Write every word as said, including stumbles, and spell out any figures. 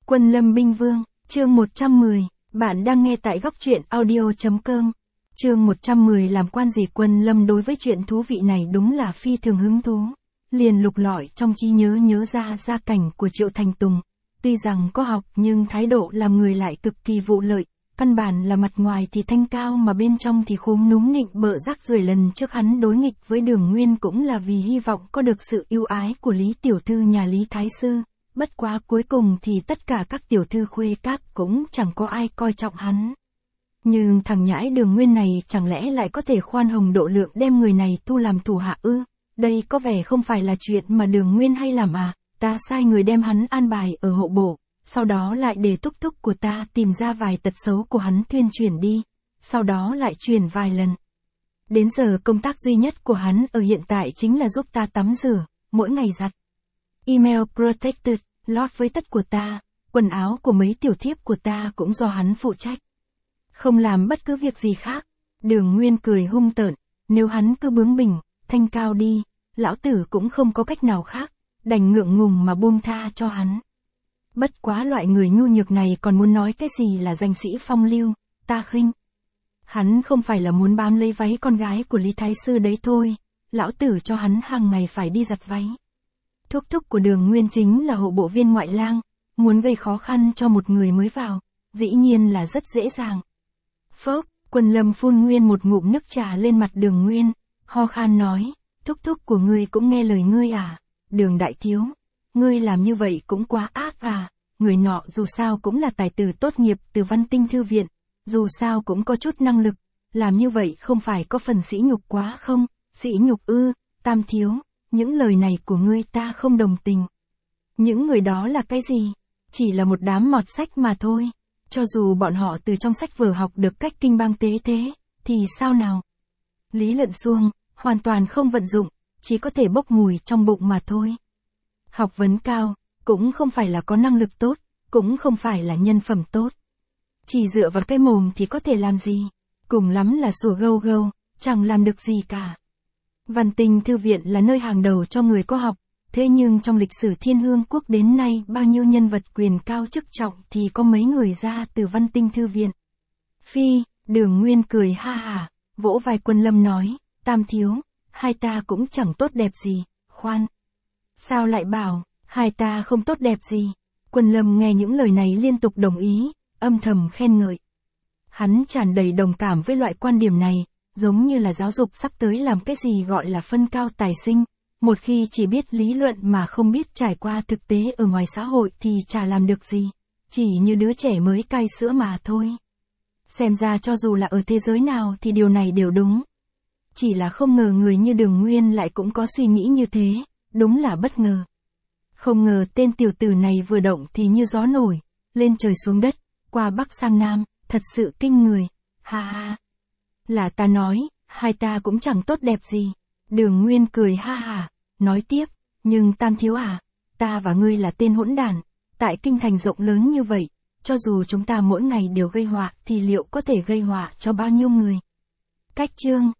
Quân Lâm Binh Vương, chương một trăm mười, bạn đang nghe tại góc truyện audio chấm com. Chương một trăm mười làm quan gì? Quân Lâm đối với chuyện thú vị này đúng là phi thường hứng thú. Liền lục lọi trong trí nhớ nhớ ra gia cảnh của Triệu Thành Tùng. Tuy rằng có học nhưng thái độ làm người lại cực kỳ vụ lợi. Căn bản là mặt ngoài thì thanh cao mà bên trong thì khúm núm nịnh bợ rác rưởi. Lần trước hắn đối nghịch với Đường Nguyên cũng là vì hy vọng có được sự ưu ái của Lý Tiểu Thư nhà Lý Thái Sư. Bất quá cuối cùng thì tất cả các tiểu thư khuê các cũng chẳng có ai coi trọng hắn. Nhưng thằng nhãi Đường Nguyên này chẳng lẽ lại có thể khoan hồng độ lượng đem người này thu làm thủ hạ ư? Đây có vẻ không phải là chuyện mà Đường Nguyên hay làm à? Ta sai người đem hắn an bài ở hộ bộ, sau đó lại để thúc thúc của ta tìm ra vài tật xấu của hắn tuyên truyền đi, sau đó lại truyền vài lần. Đến giờ công tác duy nhất của hắn ở hiện tại chính là giúp ta tắm rửa, mỗi ngày giặt email protected, lót với tất của ta, quần áo của mấy tiểu thiếp của ta cũng do hắn phụ trách. Không làm bất cứ việc gì khác. Đường Nguyên cười hung tợn, nếu hắn cứ bướng bỉnh, thanh cao đi, lão tử cũng không có cách nào khác, đành ngượng ngùng mà buông tha cho hắn. Bất quá loại người nhu nhược này còn muốn nói cái gì là danh sĩ phong lưu, ta khinh. Hắn không phải là muốn bám lấy váy con gái của Lý Thái Sư đấy thôi, lão tử cho hắn hàng ngày phải đi giặt váy. Thúc thúc của Đường Nguyên chính là hộ bộ viên ngoại lang, muốn gây khó khăn cho một người mới vào, dĩ nhiên là rất dễ dàng. Phốc, Quân Lâm phun nguyên một ngụm nước trà lên mặt Đường Nguyên, ho khan nói, thúc thúc của ngươi cũng nghe lời ngươi à? Đường đại thiếu, ngươi làm như vậy cũng quá ác à? Người nọ dù sao cũng là tài tử tốt nghiệp từ Văn Tinh Thư Viện, dù sao cũng có chút năng lực, làm như vậy không phải có phần sỉ nhục quá không? Sỉ nhục ư? Tam thiếu, những lời này của ngươi ta không đồng tình. Những người đó là cái gì? Chỉ là một đám mọt sách mà thôi. Cho dù bọn họ từ trong sách vở học được cách kinh bang tế thế, thì sao nào? Lý luận suông, hoàn toàn không vận dụng, chỉ có thể bốc mùi trong bụng mà thôi. Học vấn cao, cũng không phải là có năng lực tốt, cũng không phải là nhân phẩm tốt. Chỉ dựa vào cái mồm thì có thể làm gì? Cùng lắm là sủa gâu gâu, chẳng làm được gì cả. Văn Tinh Thư Viện là nơi hàng đầu cho người có học, thế nhưng trong lịch sử Thiên Hương Quốc đến nay bao nhiêu nhân vật quyền cao chức trọng thì có mấy người ra từ Văn Tinh Thư Viện. Phi, Đường Nguyên cười ha hả, vỗ vai Quân Lâm nói, tam thiếu, hai ta cũng chẳng tốt đẹp gì, khoan. Sao lại bảo, hai ta không tốt đẹp gì? Quân Lâm nghe những lời này liên tục đồng ý, âm thầm khen ngợi. Hắn tràn đầy đồng cảm với loại quan điểm này, giống như là giáo dục sắp tới làm cái gì gọi là phân cao tài sinh. Một khi chỉ biết lý luận mà không biết trải qua thực tế ở ngoài xã hội thì chả làm được gì. Chỉ như đứa trẻ mới cai sữa mà thôi. Xem ra cho dù là ở thế giới nào thì điều này đều đúng. Chỉ là không ngờ người như Đường Nguyên lại cũng có suy nghĩ như thế, đúng là bất ngờ. Không ngờ tên tiểu tử này vừa động thì như gió nổi, lên trời xuống đất, qua Bắc sang Nam, thật sự kinh người. Ha ha. Là ta nói, hai ta cũng chẳng tốt đẹp gì. Đường Nguyên cười ha hả, nói tiếp, nhưng tam thiếu à, ta và ngươi là tên hỗn đản, tại kinh thành rộng lớn như vậy, cho dù chúng ta mỗi ngày đều gây họa thì liệu có thể gây họa cho bao nhiêu người? Cách chương,